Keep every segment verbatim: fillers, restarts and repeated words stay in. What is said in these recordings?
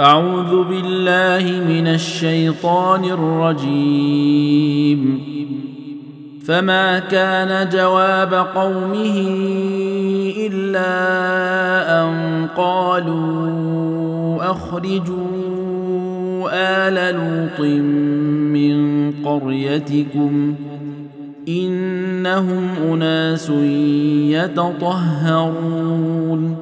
أعوذ بالله من الشيطان الرجيم. فما كان جواب قومه إلا أن قالوا أخرجوا آل لوط من قريتكم إنهم أناس يتطهرون.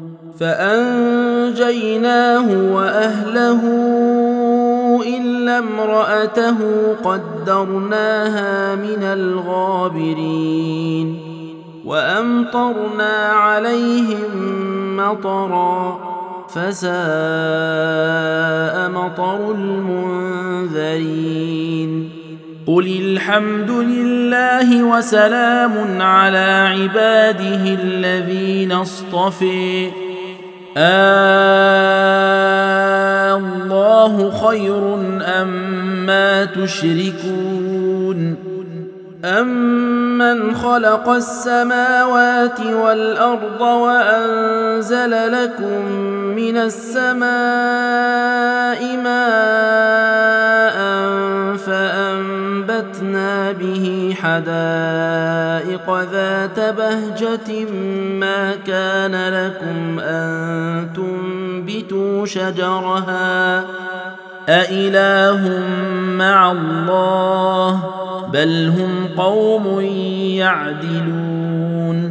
فأنجيناه وأهله إلا امرأته قدرناها من الغابرين. وأمطرنا عليهم مطرا فساء مطر المنذرين. قل الحمد لله وسلام على عباده الذين اصطفى آه الله خير أما تشركون. أمن خلق السماوات والأرض وأنزل لكم من السماء ماء فأنبتنا به حدائق ذات بهجة ما كان لكم أن تنبتوا شجرها أإله مع الله بل هم قوم يعدلون.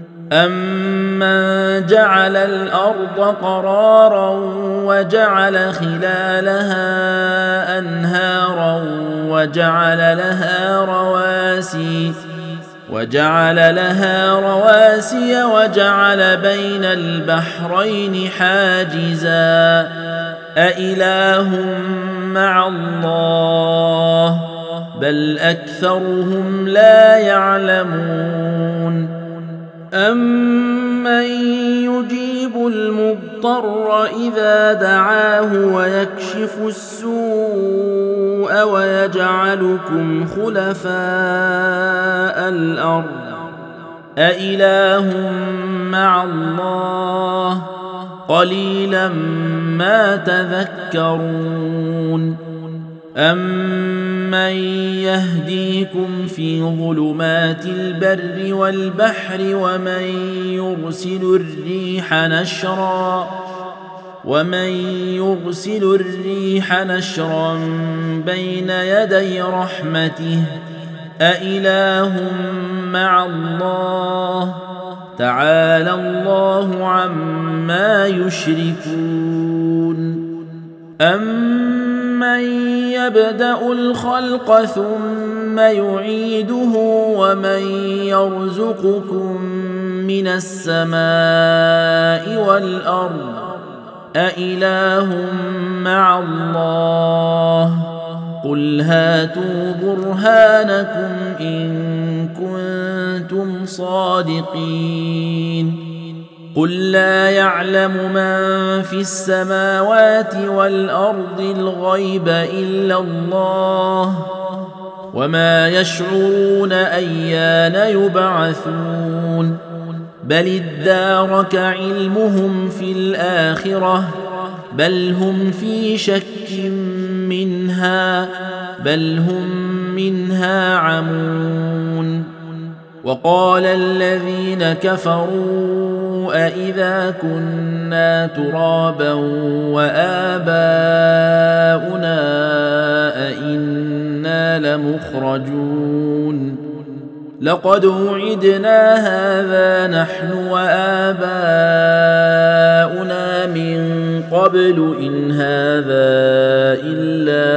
أمن جعل الأرض قرارا وجعل خلالها أنهارا وجعل لها رواسي وجعل لها رواسي وجعل بين البحرين حاجزا أإله مع الله بل أكثرهم لا يعلمون. أمن يجيب المضطر إذا دعاه ويكشف السوء ويجعلكم خلفاء الأرض أإله مع الله قليلا ما تذكرون. أمن يهديكم في ظلمات البر والبحر ومن يرسل الريح نشرا ومن يرسل الريح نشرا بين يدي رحمته أإله مع الله تعالى الله عما يشركون. أمن يبدأ الخلق ثم يعيده ومن يرزقكم من السماء والأرض أإله مع الله قل هاتوا برهانكم إن كنتم صادقين. قل لا يعلم من في السماوات والأرض الغيب إلا الله وما يشعرون أيان يبعثون بل ادارك علمهم في الآخرة بل هم في شك منها بل هم منها عمون. وقال الذين كفروا أإذا كنا ترابا وآباؤنا أإنا لمخرجون لقد وعدنا هذا نحن وآباؤنا من قبل إن هذا إلا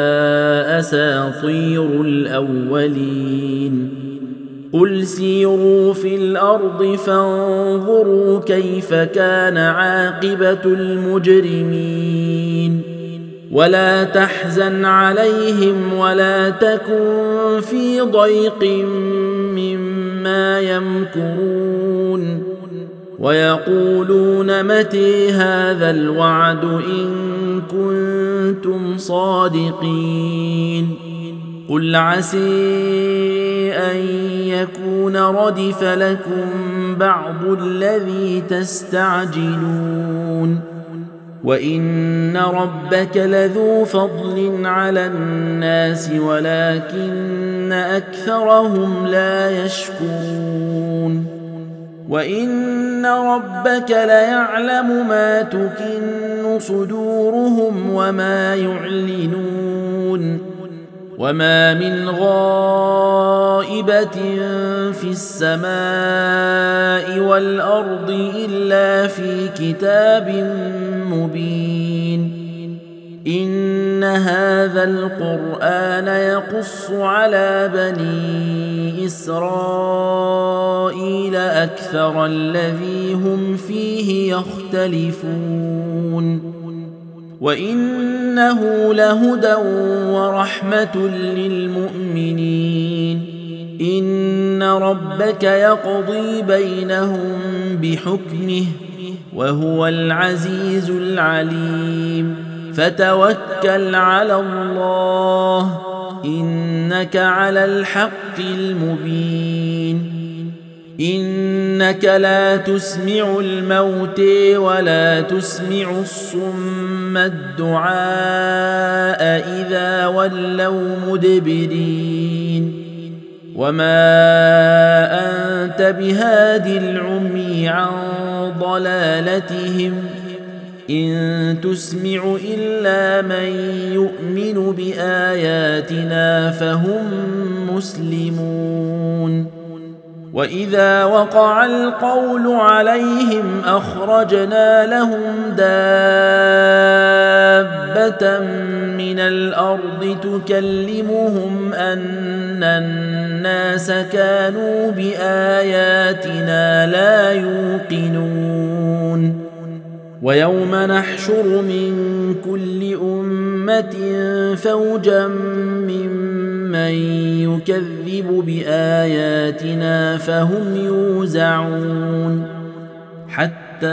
أساطير الأولين. قل سيروا في الأرض فانظروا كيف كان عاقبة المجرمين ولا تحزن عليهم ولا تكن في ضيق مما يمكرون ويقولون متى هذا الوعد إن كنتم صادقين. قل عسى أن يكون ردف لكم بعض الذي تستعجلون وإن ربك لذو فضل على الناس ولكن أكثرهم لا يشكرون وإن ربك ليعلم ما تكن صدورهم وما يعلنون وما من غائبة في السماء والأرض إلا في كتاب مبين إن هذا القرآن يقص على بني إسرائيل أكثر الذي هم فيه يختلفون وإنه لهدى ورحمة للمؤمنين إن ربك يقضي بينهم بحكمه وهو العزيز العليم فتوكل على الله إنك على الحق المبين إنك لا تسمع الموت ولا تسمع الصم الدعاء إذا ولوا مدبرين وما أنت بهاد العمي عن ضلالتهم إن تسمع إلا من يؤمن بآياتنا فهم مسلمون وإذا وقع القول عليهم أخرجنا لهم دابة من الأرض تكلمهم أن الناس كانوا بآياتنا لا يوقنون ويوم نحشر من كل أمة فوجا ممن يكذب بآياتنا فهم يوزعون حتى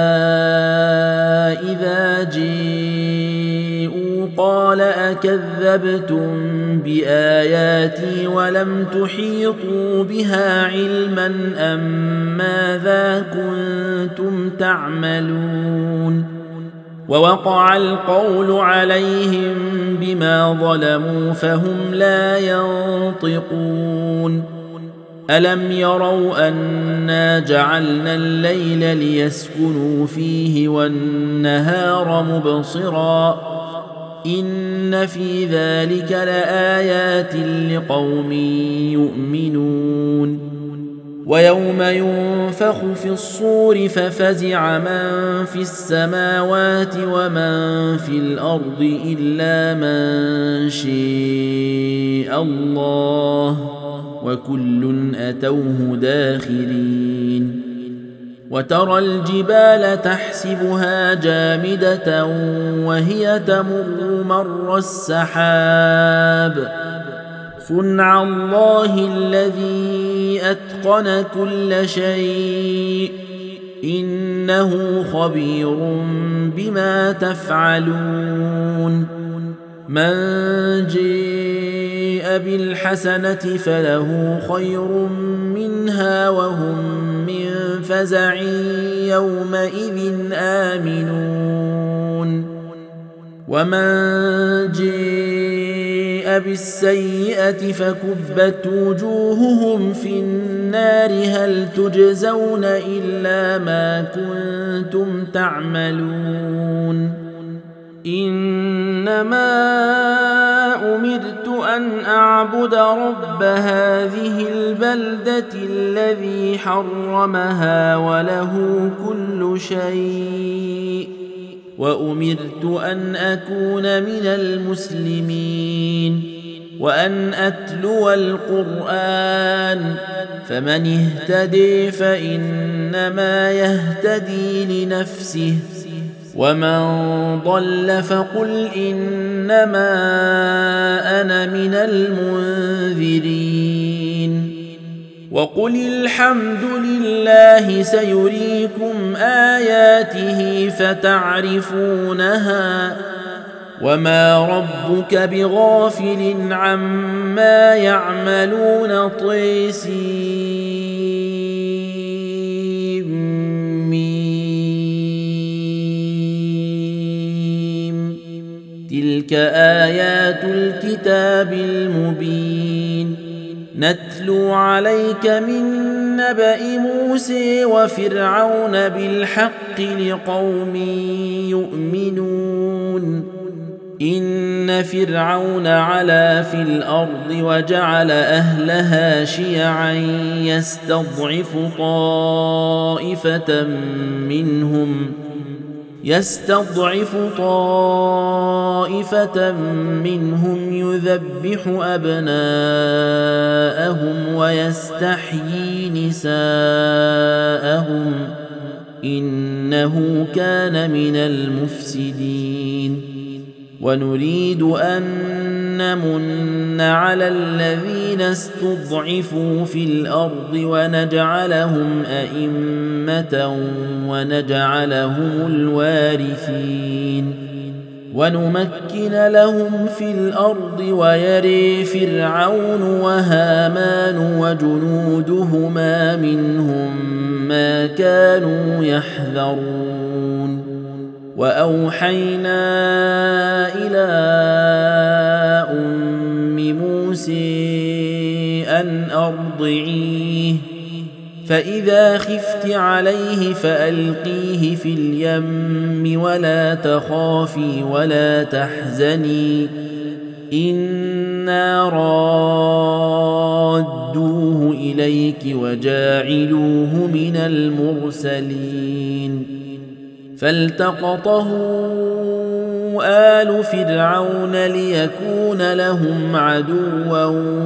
إذا جيءوا قال أكذبتم بآياتي ولم تحيطوا بها علما أم ماذا كنتم تعملون ووقع القول عليهم بما ظلموا فهم لا ينطقون ألم يروا أنا جعلنا الليل ليسكنوا فيه والنهار مبصرا إن في ذلك لآيات لقوم يؤمنون ويوم ينفخ في الصور ففزع من في السماوات ومن في الأرض إلا من شاء الله وكل أتوه داخرين وترى الجبال تحسبها جامدة وهي تمر مر السحاب صنع الله الذي أتقن كل شيء إنه خبير بما تفعلون من جاء بالحسنة فله خير منها وهم من فزع يومئذ آمنون ومن جاء بالسيئة فكبت وجوههم في النار هل تجزون إلا ما كنتم تعملون إنما أمرت أن أعبد رب هذه البلدة الذي حرمها وله كل شيء وأمرت أن أكون من المسلمين وأن أتلو القرآن فمن اهتدي فإنما يهتدي لنفسه ومن ضل فقل إنما أنا من المنذرين وقل الحمد لله سيريكم آياته فتعرفونها وما ربك بغافل عما يعملون طيسين تلك آيات الكتاب المبين نتلو عليك من نبأ موسى وفرعون بالحق لقوم يؤمنون إن فرعون علا في الأرض وجعل أهلها شيعا يستضعف طائفة منهم يستضعف طائفة منهم يذبح أبناءهم ويستحيي نساءهم إنه كان من المفسدين ونريد أن نمن على الذين استضعفوا في الأرض ونجعلهم أئمة ونجعلهم الوارثين ونمكن لهم في الأرض ويري فرعون وهامان وجنودهما منهم ما كانوا يحذرون وأوحينا إلى أم موسى أن أرضعيه فإذا خفت عليه فألقيه في اليم ولا تخافي ولا تحزني إنا رادوه إليك وجاعلوه من المرسلين فالتقطه آل فرعون ليكون لهم عدوا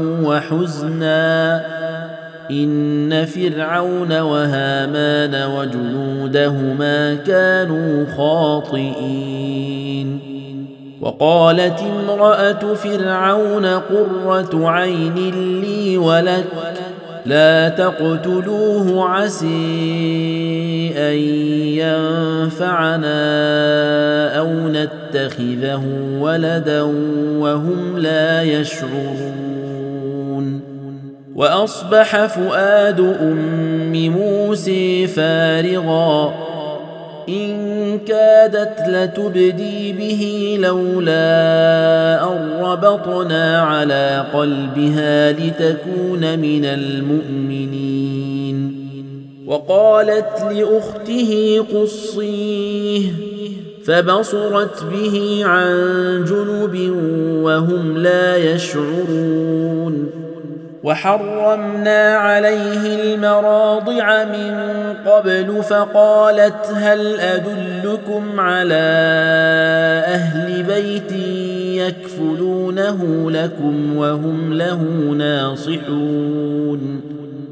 وحزنا إن فرعون وهامان وجنودهما كانوا خاطئين وقالت امرأة فرعون قرة عين لي ولك لا تقتلوه عسى أن ينفعنا أو نتخذه ولدا وهم لا يشعرون وأصبح فؤاد أم موسى فارغا إن كادت لتبدي به لولا أن ربطنا على قلبها لتكون من المؤمنين وقالت لأخته قصيه فبصرت به عن جنب وهم لا يشعرون وحرمنا عليه المراضع من قبل فقالت هل أدلكم على أهل بيت يكفلونه لكم وهم له ناصحون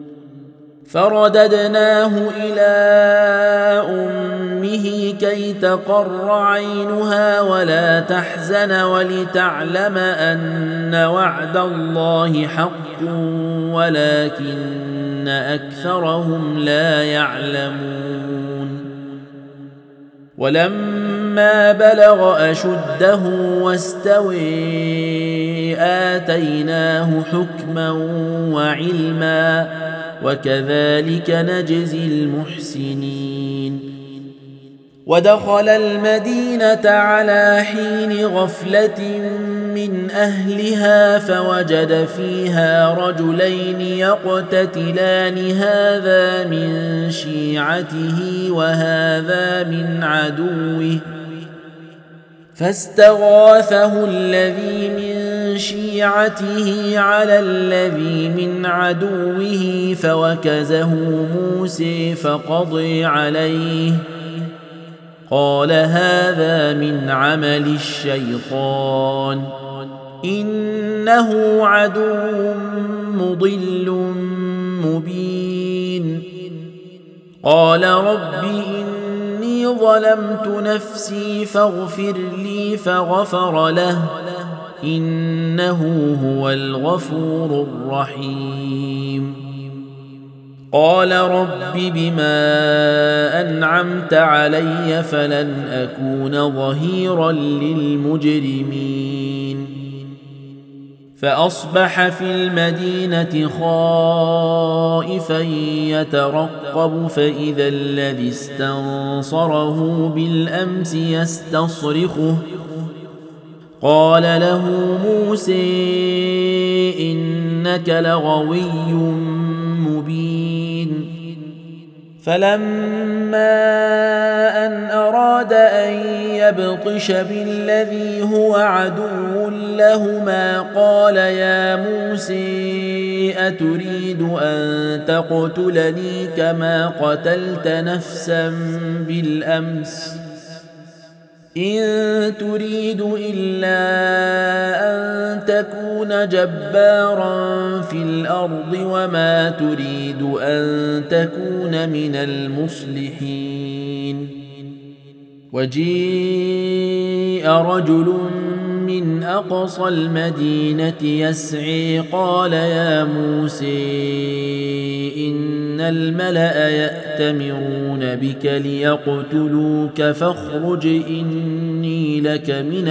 فرددناه إلى أمه كي تقر عينها ولا تحزن ولتعلم أن وعد الله حق ولكن أكثرهم لا يعلمون ولما بلغ أشده واستوي آتيناه حكما وعلما وكذلك نجزي المحسنين ودخل المدينة على حين غفلة من أهلها فوجد فيها رجلين يقتتلان هذا من شيعته وهذا من عدوه فاستغاثه الذي من شيعته على الذي من عدوه فوكزه موسى فقضي عليه قال هذا من عمل الشيطان إنه عدو مضل مبين قال رب إني ظلمت نفسي فاغفر لي فغفر له إنه هو الغفور الرحيم قال رب بما أنعمت علي فلن أكون ظهيرا للمجرمين فأصبح في المدينة خائفا يترقب فإذا الذي استنصره بالأمس يستصرخه قال له موسى إنك لغوي مبين فلما أن أراد أن يبطش بالذي هو عدو لهما قال يا موسى أتريد أن تقتلني كما قتلت نفسا بالأمس إن تريد إلا أن تكون جبارا في الأرض وما تريد أن تكون من المصلحين وجيء رجل من أقصى المدينة يسعي قال يا موسى إن الملأ يأتمرون بك ليقتلوك فاخرج إني لك من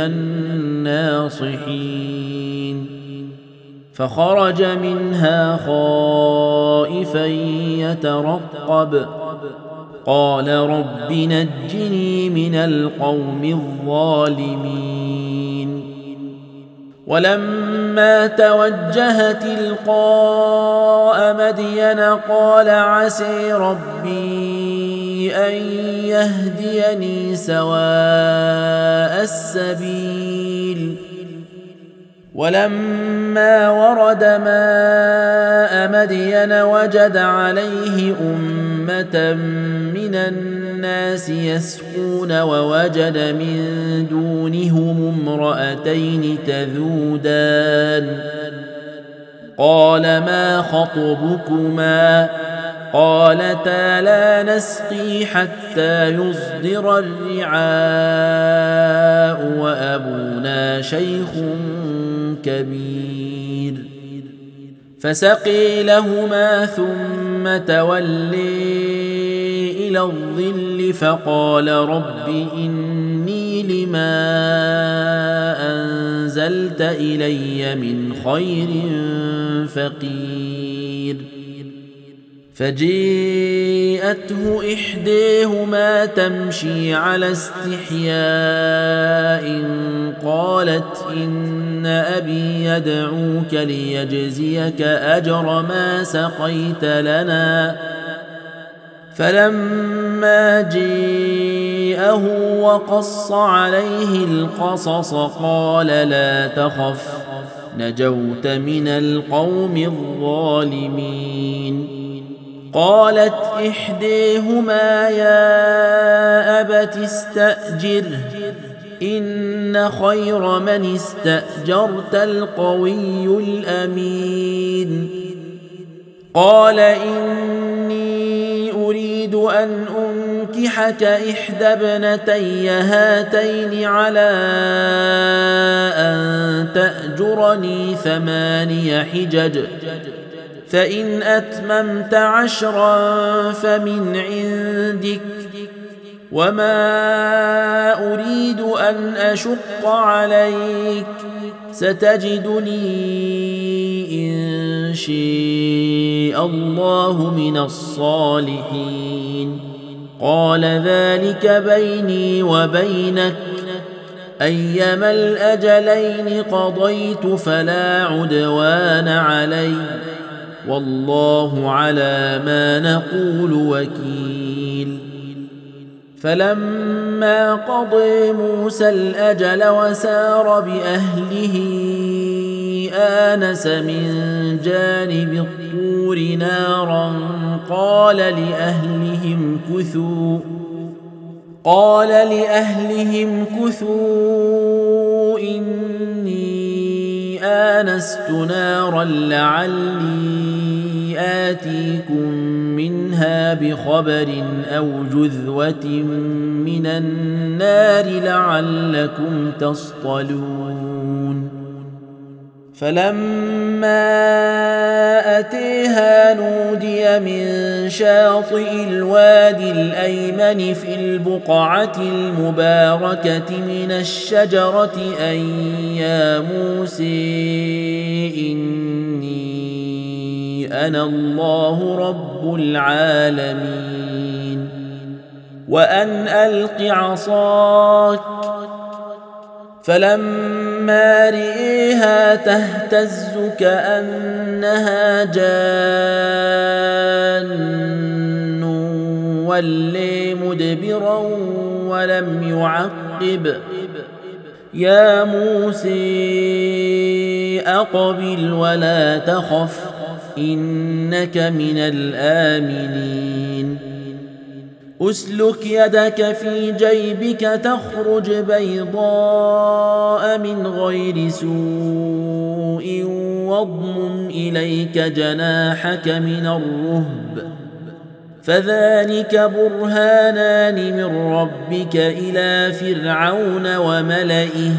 الناصحين فخرج منها خائفا يترقب قال رب نجني من القوم الظالمين ولما توجه تلقاء مدين قال عسى ربي أن يهديني سواء السبيل ولما ورد ماء مدين وجد عليه أمة من الناس يسقون ووجد من دونهم امرأتين تذودان قال ما خطبكما قالتا لا نسقي حتى يصدر الرعاء وأبونا شيخ كبير فسقي لهما ثم تولي إلى الظل فقال رب إني لما أنزلت إلي من خير فقير فجيءته إحداهما تمشي على استحياء قالت إن أبي يدعوك ليجزيك أجر ما سقيت لنا فلما جيءه وقص عليه القصص قال لا تخف نجوت من القوم الظالمين قالت إحداهما يا أبت استأجره إن خير من استأجرت القوي الأمين قال إني أريد أن أنكحك إحدى ابنتي هاتين على أن تأجرني ثماني حجج فإن أتممت عشرا فمن عندك وما أريد أن أشق عليك ستجدني إن شاء الله من الصالحين قال ذلك بيني وبينك أيما الأجلين قضيت فلا عدوان علي والله على ما نقول وكيل فلما قضى موسى الأجل وسار بأهله آنس من جانب الطور نارا قال لأهلهم كثوا قال لأهلهم كثوا إني آنست نارا لعلي آتيكم منها بخبر أو جذوة من النار لعلكم تصطلون فلما أتيها نودي من شاطئ الوادي الأيمن في البقعة المباركة من الشجرة أن يا موسى إني أنا الله رب العالمين وأن ألق عصاك فلما رئيها تهتز كأنها جان ولي مدبرا ولم يعقب يا موسى أقبل ولا تخف إنك من الآمنين أسلك يدك في جيبك تخرج بيضاء من غير سوء واضمم إليك جناحك من الرهب فذلك برهانان من ربك إلى فرعون وملئه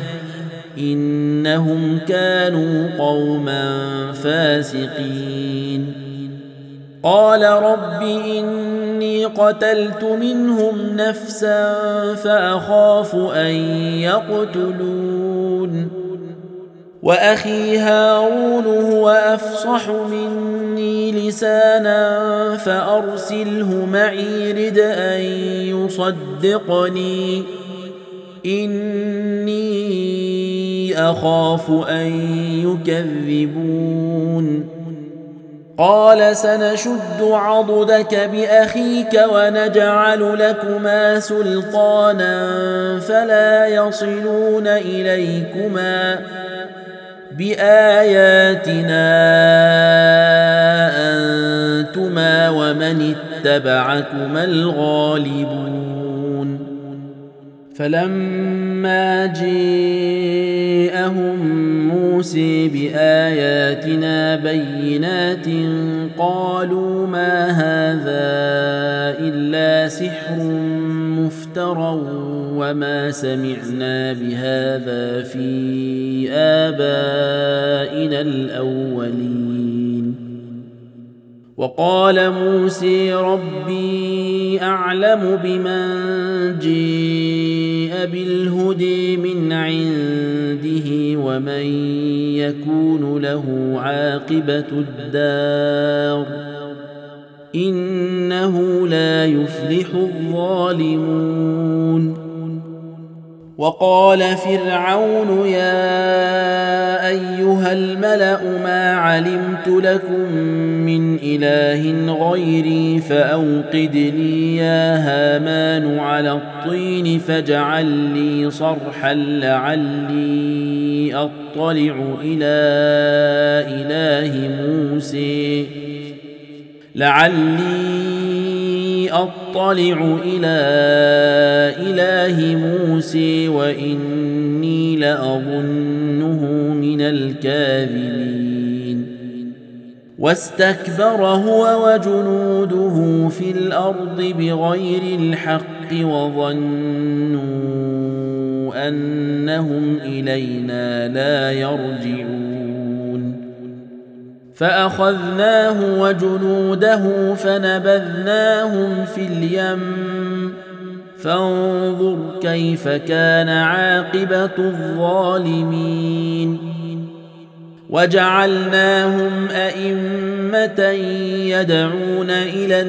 إنهم كانوا قوما فاسقين قال رب إني قتلت منهم نفسا فأخاف أن يقتلون وأخي هارون هو أفصح مني لسانا فأرسله معي رد أن يصدقني إني أخاف أن يكذبون قال سنشد عضدك بأخيك ونجعل لكما سلطانا فلا يصلون إليكما بآياتنا أنتما ومن اتبعكما الغالبون فلما جاءهم موسى بآياتنا بينات قالوا ما هذا إلا سحر مفترى وما سمعنا بهذا في آبائنا الأولين وقال موسى ربي أعلم بمن جاء بالهدى من عنده ومن يكون له عاقبة الدار إنه لا يفلح الظالمون وقال فرعون يا أيها الملأ ما علمت لكم من إله غيري فأوقد لي يا هامان على الطين فاجعل لي صرحا لعلي أطلع إلى إله موسى لعلي أطلع إلى إله موسى وإني لأظنه من الكاذبين واستكبر هو وجنوده في الأرض بغير الحق وظنوا أنهم إلينا لا يرجعون فأخذناه وجنوده فنبذناهم في اليم فانظر كيف كان عاقبة الظالمين وجعلناهم أئمة يدعون إلى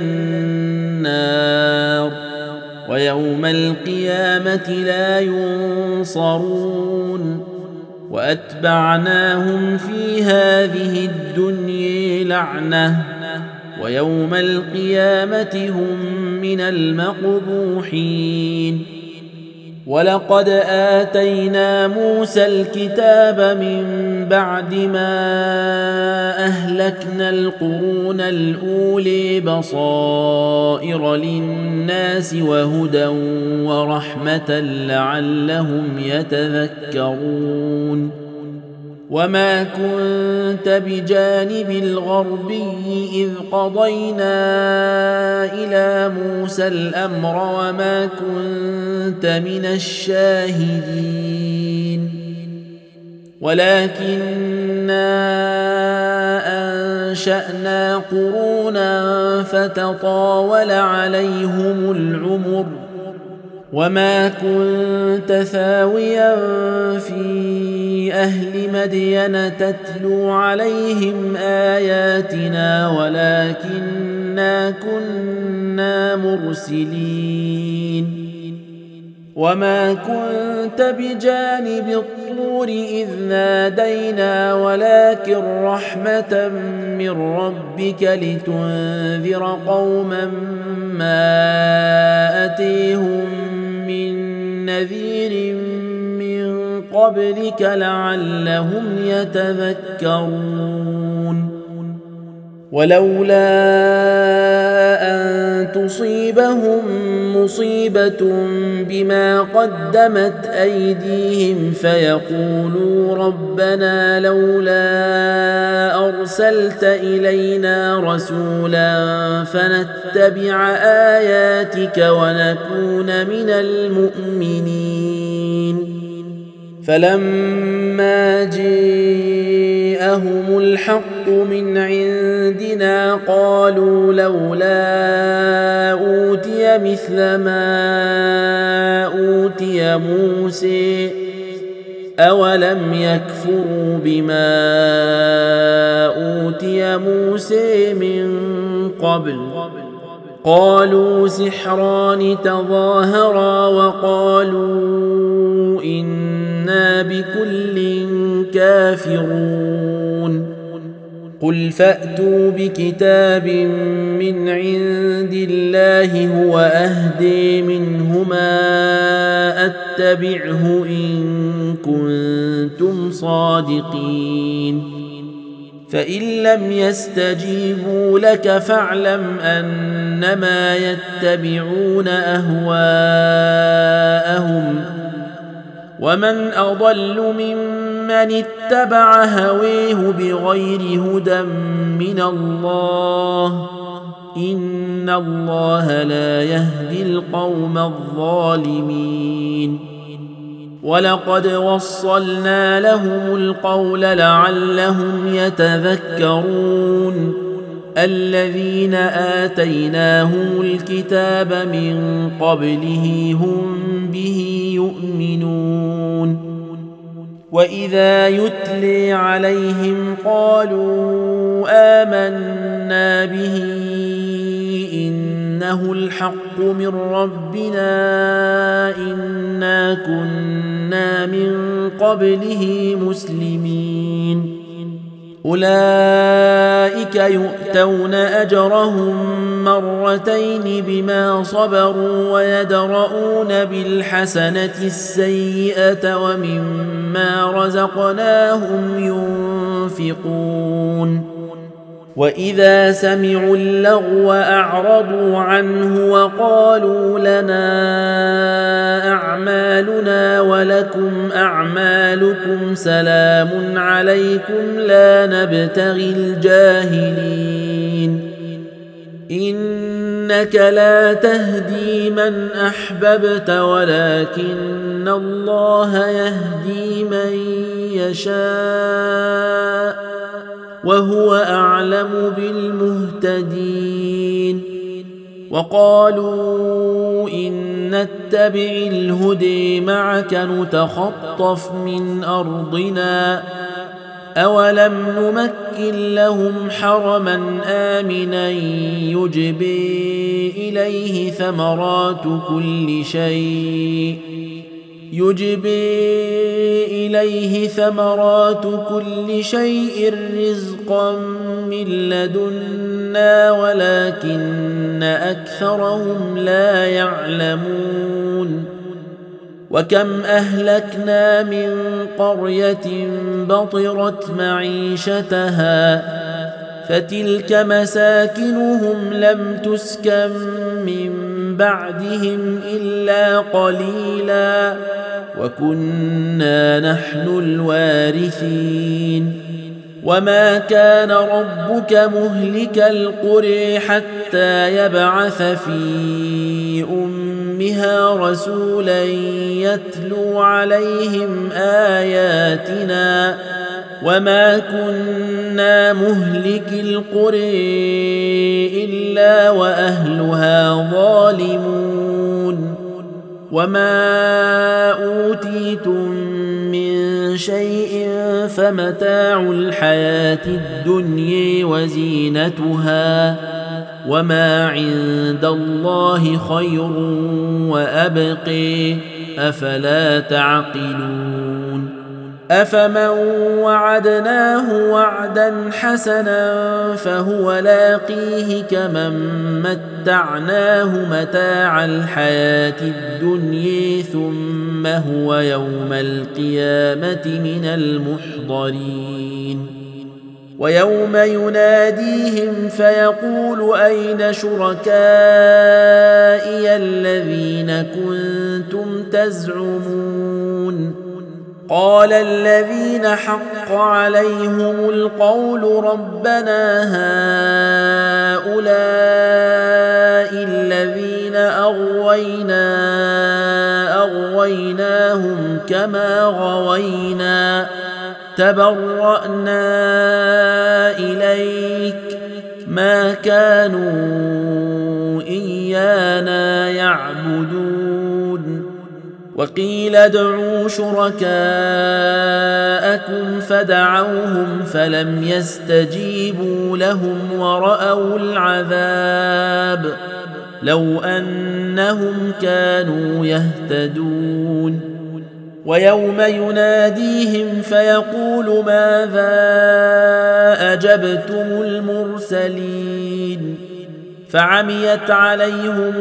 النار ويوم القيامة لا ينصرون وأتبعناهم في هذه الدنيا لعنة ويوم القيامة هم من المقبوحين ولقد آتينا موسى الكتاب من بعد ما أهلكنا القرون الأولي بصائر للناس وهدى ورحمة لعلهم يتذكرون وما كنت بجانب الغربي إذ قضينا إلى موسى الأمر وما كنت من الشاهدين ولكننا أنشأنا قرونا فتطاول عليهم العمر وما كنت ثاويا في أهل مدين تتلو عليهم آياتنا ولكننا كنا مرسلين وما كنت بجانب الطور إذ نادينا ولكن رحمة من ربك لتنذر قوما ما أتيهم من نذير من قبلك لعلهم يتذكرون ولولا أن تصيبهم مصيبة بما قدمت أيديهم فيقولوا ربنا لولا أرسلت إلينا رسولا فنتبع آياتك ونكون من المؤمنين فلما جاءهم الحق من عندنا قالوا لولا أوتي مثل ما أوتي موسى أولم يكفروا بما أوتي موسى من قبل قالوا سحران تظاهرا وقالوا إنا بكل كافرون قل فأتوا بكتاب من عند الله هو أهدي منهما أتبعه إن كنتم صادقين فإن لم يستجيبوا لك فاعلم أنما يتبعون أهواءهم ومن أضل ممن اتبع هويه بغير هدى من الله إن الله لا يهدي القوم الظالمين ولقد وصلنا لهم القول لعلهم يتذكرون الذين آتيناهم الكتاب من قبله هم به يؤمنون وإذا يتلي عليهم قالوا آمنا به إنه الحق من ربنا إنا كنا من قبله مسلمين أولئك يؤتون أجرهم مرتين بما صبروا ويدرؤون بالحسنة السيئة ومما رزقناهم ينفقون وإذا سمعوا اللغو أعرضوا عنه وقالوا لنا أعمالنا ولكم أعمالكم سلام عليكم لا نبتغي الجاهلين إنك لا تهدي من أحببت ولكن الله يهدي من يشاء وهو أعلم بالمهتدين وقالوا إن نتبع الهدي معك نتخطف من أرضنا أولم نمكن لهم حرما آمنا يجبي إليه ثمرات كل شيء يجبي إليه ثمرات كل شيء رزقا من لدنا ولكن أكثرهم لا يعلمون وكم أهلكنا من قرية بطرت معيشتها فتلك مساكنهم لم تسكن من بعدهم إلا قليلا وكنا نحن الوارثين وما كان ربك مهلك القرى حتى يبعث في أمها رسولا يتلو عليهم آياتنا وما كنا مهلك القرى إلا وأهلها ظالمون وما أوتيتم من شيء فمتاع الحياة الدنيا وزينتها وما عند الله خير وأبقي أفلا تعقلون أفمن وعدناه وعدا حسنا فهو لاقيه كمن متعناه متاع الحياة الدنيا ثم هو يوم القيامة من المحضرين ويوم يناديهم فيقول أين شركائي الذين كنتم تزعمون قال الذين حق عليهم القول ربنا هؤلاء الذين أغوينا أغويناهم كما غوينا تبرأنا إليك ما كانوا إيانا يعبدون وقيل ادعوا شركاءكم فدعوهم فلم يستجيبوا لهم ورأوا العذاب لو أنهم كانوا يهتدون ويوم يناديهم فيقول ماذا أجبتم المرسلين فعميت عليهم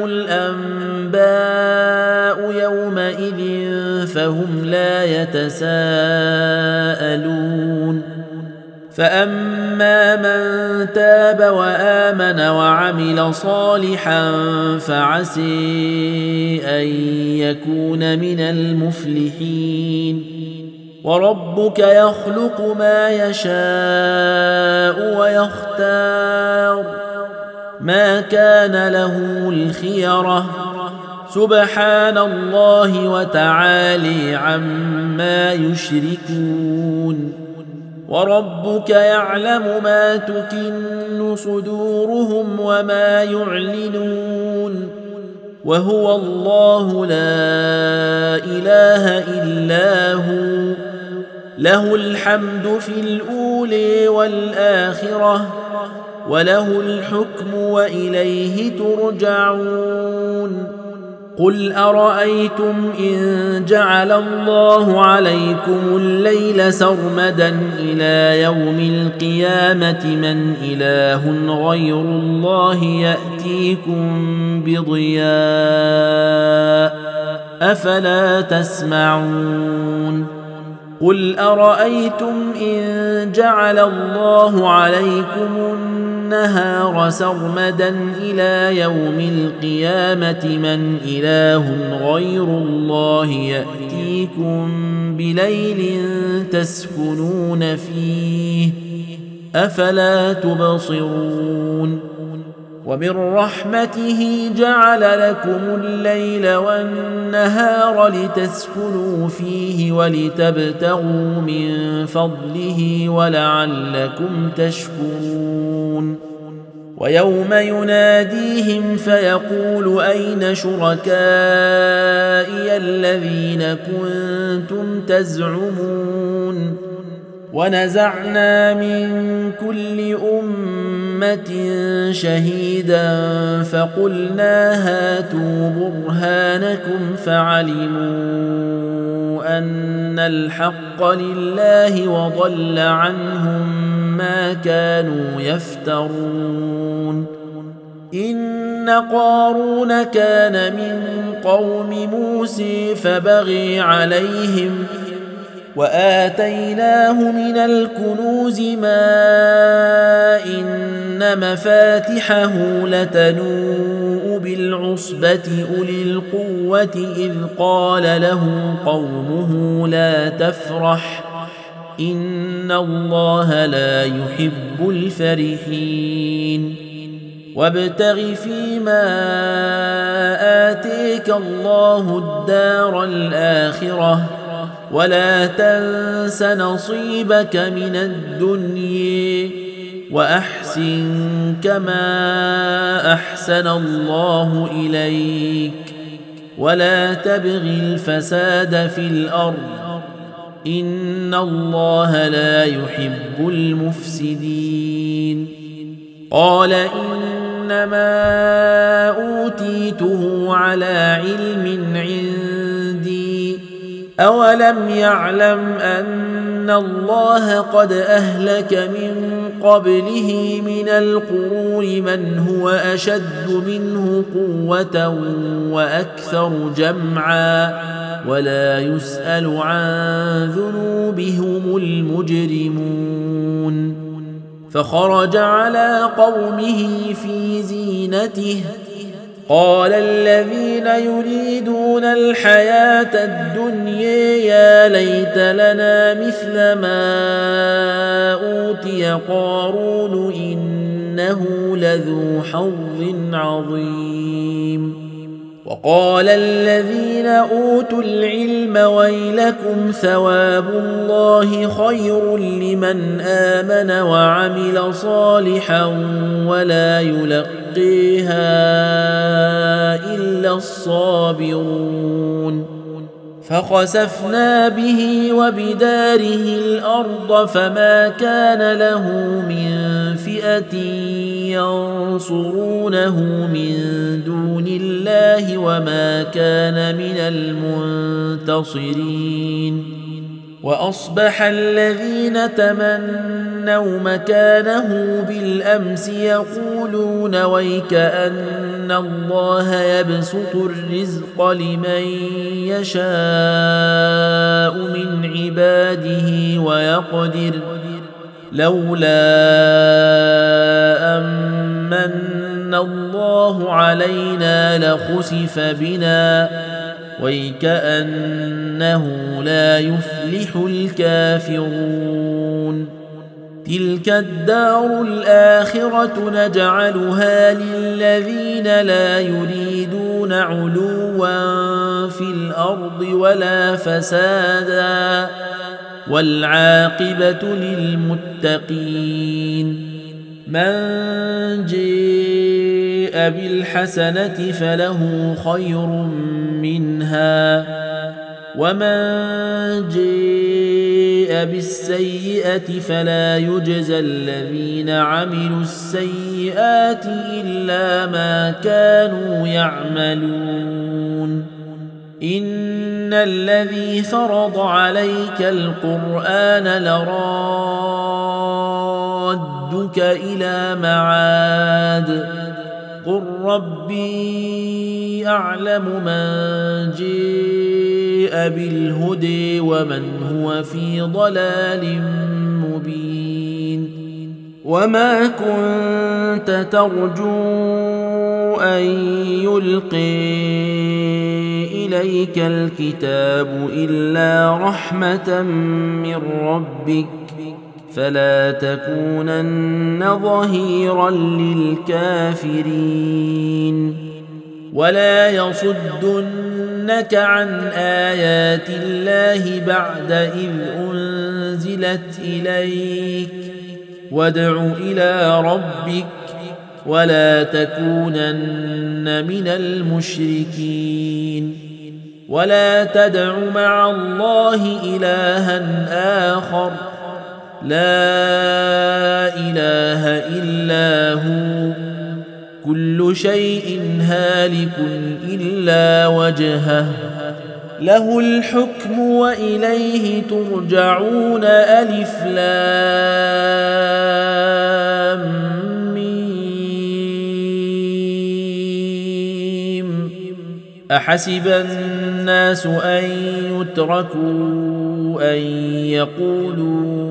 الأنباء يومئذ فهم لا يتساءلون فأما من تاب وآمن وعمل صالحا فعسي أن يكون من المفلحين وربك يخلق ما يشاء ويختار ما كان له الخيرة سبحان الله وتعالي عما يشركون وربك يعلم ما تكن صدورهم وما يعلنون وهو الله لا إله إلا هو له الحمد في الأولى والآخرة وله الحكم وإليه ترجعون قل أرأيتم إن جعل الله عليكم الليل سرمدا إلى يوم القيامة من إله غير الله يأتيكم بضياء أفلا تسمعون قل أرأيتم إن جعل الله عليكم النهار سرمدا إلى يوم القيامة من إله غير الله يأتيكم بليل تسكنون فيه أفلا تبصرون ومن رحمته جعل لكم الليل والنهار لتسكنوا فيه ولتبتغوا من فضله ولعلكم تشكرون ويوم يناديهم فيقول أين شركائي الذين كنتم تزعمون ونزعنا من كل أمة شهيدا فقلنا هاتوا برهانكم فعلموا أن الحق لله وضل عنهم ما كانوا يفترون إن قارون كان من قوم موسى فبغي عليهم وآتيناه من الكنوز ما إن مفاتحه لتنوء بالعصبة أولي القوة إذ قال له قومه لا تفرح إن الله لا يحب الفرحين وابتغ فيما آتيك الله الدار الآخرة ولا تنس نصيبك من الدنيا وأحسن كما أحسن الله إليك ولا تبغ الفساد في الأرض إن الله لا يحب المفسدين قال إنما أوتيته على علم عندي أولم يعلم أن الله قد أهلك من قبله من القرون من هو أشد منه قوة وأكثر جمعا ولا يسأل عن ذنوبهم المجرمون فخرج على قومه في زينته قال الذين يريدون الحياة الدنيا يا ليت لنا مثل ما أوتي قارون إنه لذو حظ عظيم وقال الذين أوتوا العلم ويلكم ثواب الله خير لمن آمن وعمل صالحا ولا يلقيها إلا الصابرون فخسفنا به وبداره الأرض فما كان له من فئة ينصرونه من دون الله وما كان من المنتصرين وأصبح الذين تمنوا مكانه بالأمس يقولون ويك أن الله يبسط الرزق لمن يشاء من عباده ويقدر لولا أمن الله علينا لخسف بنا ويكأنه لا يفلح الكافرون تلك الدار الآخرة نجعلها للذين لا يريدون علوا في الأرض ولا فسادا والعاقبة للمتقين من جاء بالحسنة فله خير منها ومن جاء بالسيئة فلا يجزى الذين عملوا السيئات إلا ما كانوا يعملون إن الذي فرض عليك القرآن لرادك إلى معاد قل ربي أعلم من جاء بالهدى ومن هو في ضلال مبين وما كنت ترجو أن يلقي إليك الكتاب إلا رحمة من ربك فلا تكونن ظهيرا للكافرين ولا يصدنك عن آيات الله بعد إذ أنزلت إليك وادع إلى ربك ولا تكونن من المشركين ولا تدع مع الله إلها آخر لا إله إلا هو كل شيء هالك إلا وجهه له الحكم وإليه ترجعون ألف لام ميم أحسب الناس أن يتركوا أن يقولوا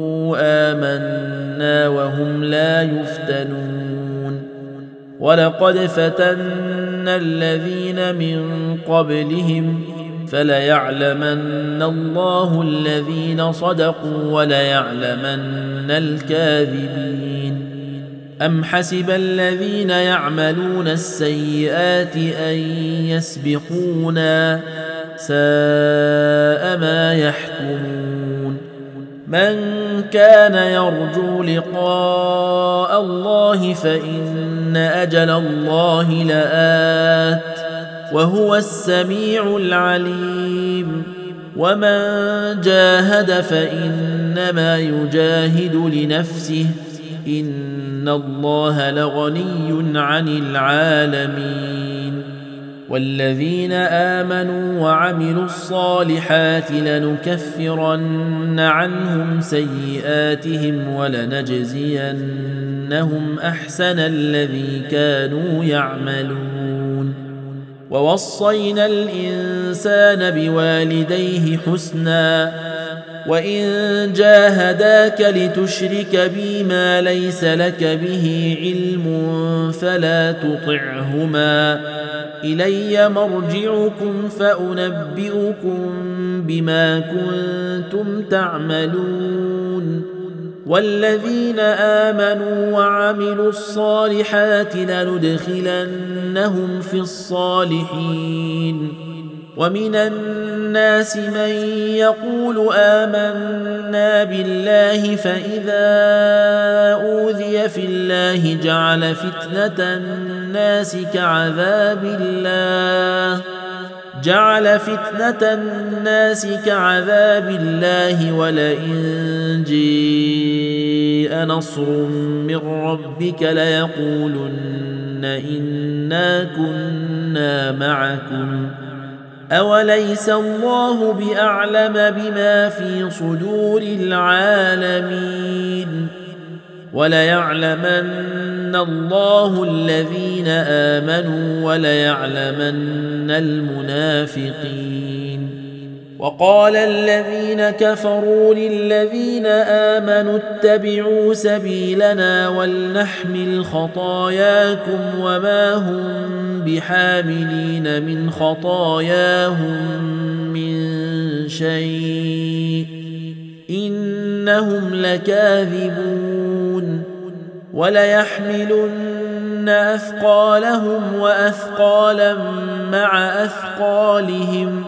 آمنا وهم لا يفتنون ولقد فتنا الذين من قبلهم فليعلمن الله الذين صدقوا وليعلمن الكاذبين أم حسب الذين يعملون السيئات أن يسبقونا ساء ما يحكمون من كان يرجو لقاء الله فإن أجل الله لآت وهو السميع العليم ومن جاهد فإنما يجاهد لنفسه إن الله لغني عن العالمين والذين آمنوا وعملوا الصالحات لنكفرن عنهم سيئاتهم ولنجزينهم أحسن الذي كانوا يعملون ووصينا الإنسان بوالديه حسنا وإن جاهداك لتشرك بي ما ليس لك به علم فلا تطعهما إلي مرجعكم فأنبئكم بما كنتم تعملون والذين آمنوا وعملوا الصالحات لندخلنهم في الصالحين ومن الناس من يقول آمنا بالله فإذا أوذي في الله جعل فتنة الناس كعذاب الله جعل فتنة الناس كعذاب الله ولئن جاء نصر من ربك ليقولن إنا كنا معكم أوليس الله بأعلم بما في صدور العالمين وليعلمن الله الذين آمنوا وليعلمن المنافقين وقال الذين كفروا للذين آمنوا اتبعوا سبيلنا ولنحمل خطاياكم وما هم بحاملين من خطاياهم من شيء إنهم لكاذبون وليحملن أثقالهم وأثقالا مع أثقالهم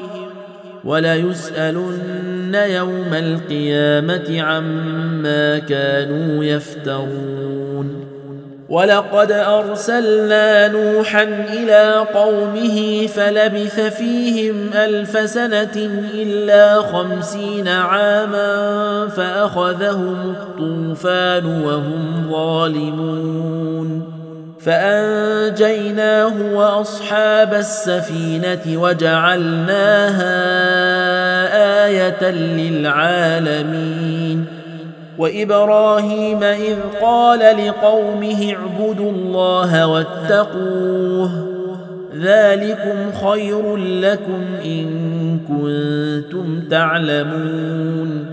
وليسألن يوم القيامة عما كانوا يفترون ولقد أرسلنا نوحا إلى قومه فلبث فيهم ألف سنة إلا خمسين عاما فأخذهم الطوفان وهم ظالمون فأنجيناه وأصحاب السفينة وجعلناها آية للعالمين وإبراهيم إذ قال لقومه اعبدوا الله واتقوه ذلكم خير لكم إن كنتم تعلمون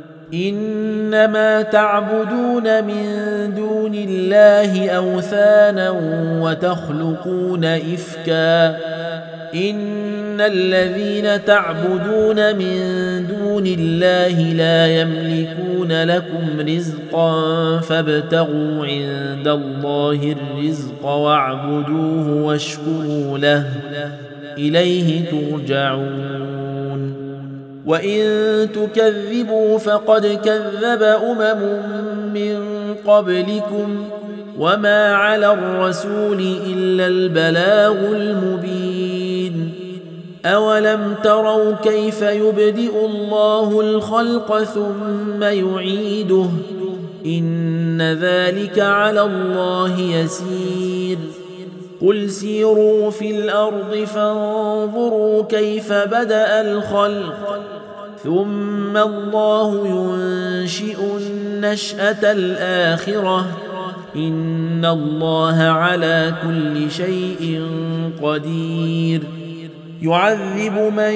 إنما تعبدون من دون الله أوثانا وتخلقون إفكا إن الذين تعبدون من دون الله لا يملكون لكم رزقا فابتغوا عند الله الرزق واعبدوه واشكروا له إليه ترجعون وإن تكذبوا فقد كذب أمم من قبلكم وما على الرسول إلا البلاغ المبين أولم تروا كيف يبدئ الله الخلق ثم يعيده إن ذلك على الله يسير قل سيروا في الأرض فانظروا كيف بدأ الخلق ثم الله ينشئ النشأة الآخرة إن الله على كل شيء قدير يعذب من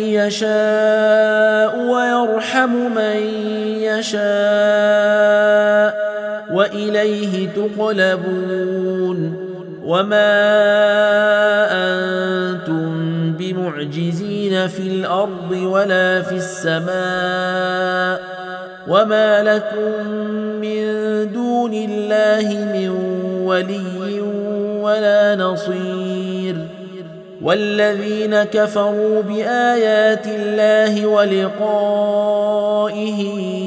يشاء ويرحم من يشاء وإليه تقلبون وما أنتم بمعجزين في الأرض ولا في السماء وما لكم من دون الله من ولي ولا نصير والذين كفروا بآيات الله ولقائه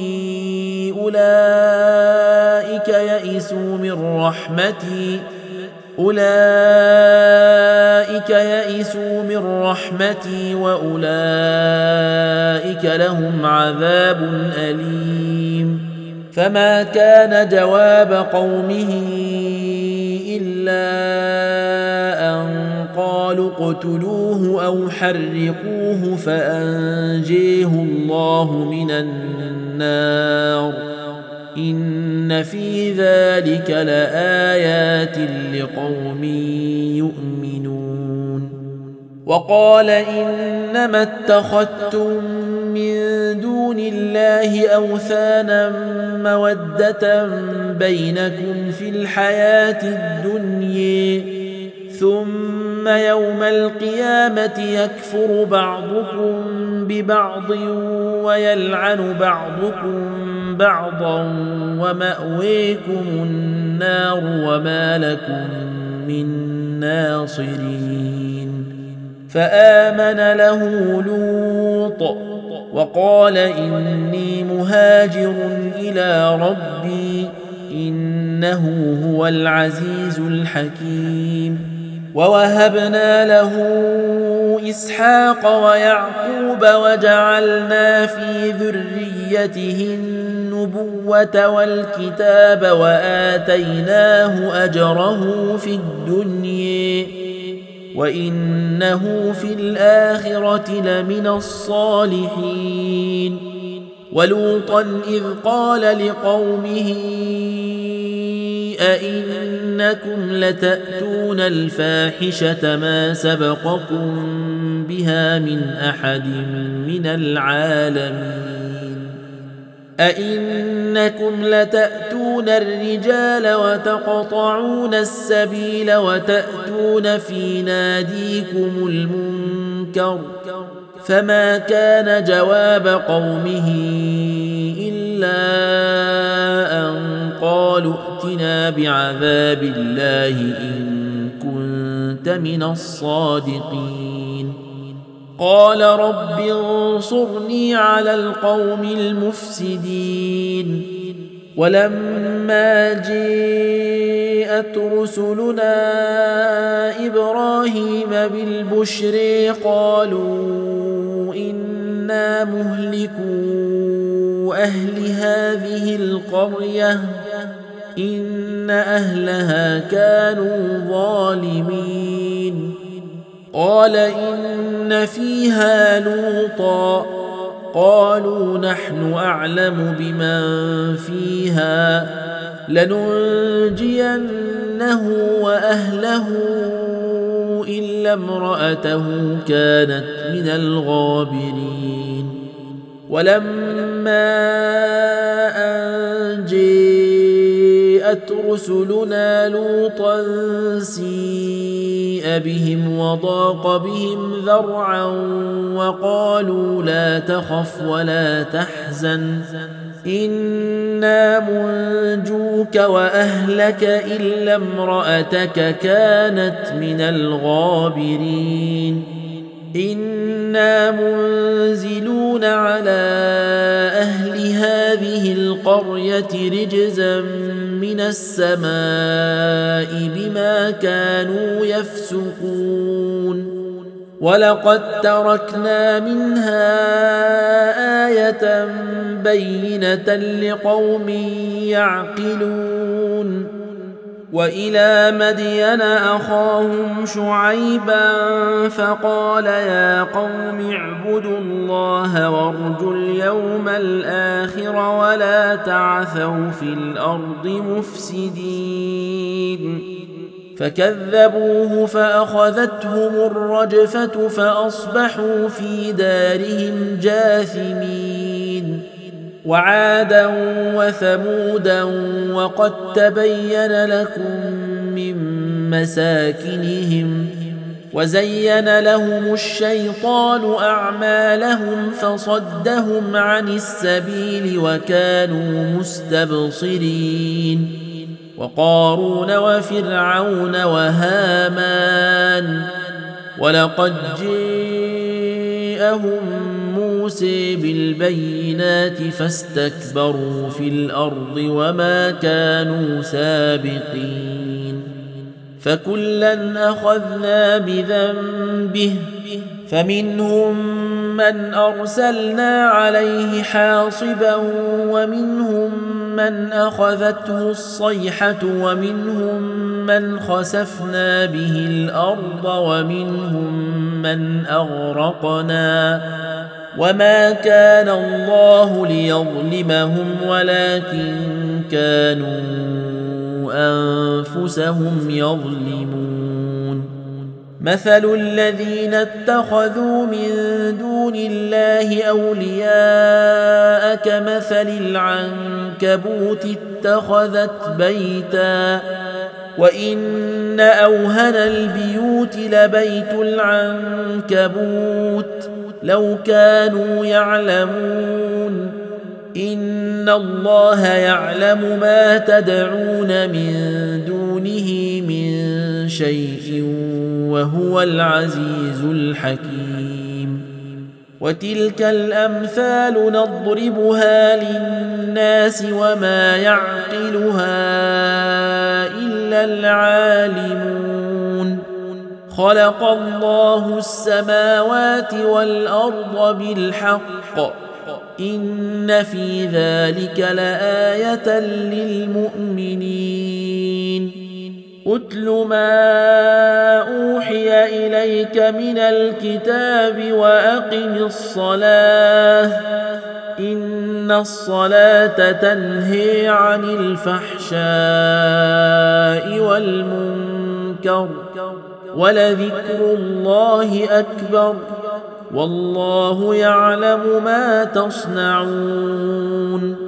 أولئك يئسوا من رحمتي أولئك يئسوا من رحمتي وأولئك لهم عذاب أليم فما كان جواب قومه إلا أن قالوا اقتلوه أو حرقوه فأنجيه الله من النار إن في ذلك لآيات لقوم يؤمنون. وقال إنما اتخذتم من دون الله أوثانا مودة بينكم في الحياة الدنيا ثم يوم القيامة يكفر بعضكم ببعض ويلعن بعضكم بعضا ومأويكم النار وما لكم من ناصرين. فآمن له لوط وقال إني مهاجر إلى ربي إنه هو العزيز الحكيم. ووهبنا له إسحاق ويعقوب وجعلنا في ذريته النبوة والكتاب وآتيناه أجره في الدنيا وإنه في الآخرة لمن الصالحين. ولوطا إذ قال لقومه أئنكم لتأتون الفاحشة ما سبقكم بها من أحد من العالمين أئنكم لتأتون الرجال وتقطعون السبيل وتأتون في ناديكم المنكر فما كان جواب قومه إلا أن قالوا ائتنا بعذاب الله إن كنت من الصادقين. قال رب انصرني على القوم المفسدين. ولما جاءت رسلنا إبراهيم بالبشر قالوا إنا مهلكو أهل هذه القرية إن أهلها كانوا ظالمين. قال إن فيها لوطا قالوا نحن أعلم بمن فيها لننجينه وأهله إلا امرأته كانت من الغابرين. ولما أن جاءت رسلنا لوطا سيء بهم وضاق بهم ذرعا وقالوا لا تخف ولا تحزن إنا منجوك وأهلك إلا امرأتك كانت من الغابرين. إنا منزلون على أهل هذه القرية رجزا من السماء بما كانوا يفسقون. ولقد تركنا منها آية بينة لقوم يعقلون. وإلى مدين أخاهم شعيبا فقال يا قوم اعبدوا الله وارجوا اليوم الآخر ولا تعثوا في الأرض مفسدين. فكذبوه فأخذتهم الرجفة فأصبحوا في دارهم جاثمين. وعادا وثمودا وقد تبين لكم من مساكنهم وزين لهم الشيطان أعمالهم فصدهم عن السبيل وكانوا مستبصرين. وقارون وفرعون وهامان ولقد جاءهم موسى بالبينات فاستكبروا في الأرض وما كانوا سابقين. فكلا أخذنا بذنبه فمنهم من أرسلنا عليه حاصبا ومنهم من أخذته الصيحة ومنهم من خسفنا به الأرض ومنهم من أغرقنا وما كان الله ليظلمهم ولكن كانوا أنفسهم يظلمون مثل الذين اتخذوا من دون الله أولياء كمثل العنكبوت اتخذت بيتا وإن أوهن البيوت لبيت العنكبوت لو كانوا يعلمون إن الله يعلم ما تدعون من دونه من شيء وهو العزيز الحكيم وتلك الأمثال نضربها للناس وما يعقلها إلا العالمون خلق الله السماوات والأرض بالحق إن في ذلك لآية للمؤمنين أتل ما أوحي إليك من الكتاب وأقم الصلاة إن الصلاة تنهي عن الفحشاء والمنكر ولذكر الله أكبر والله يعلم ما تصنعون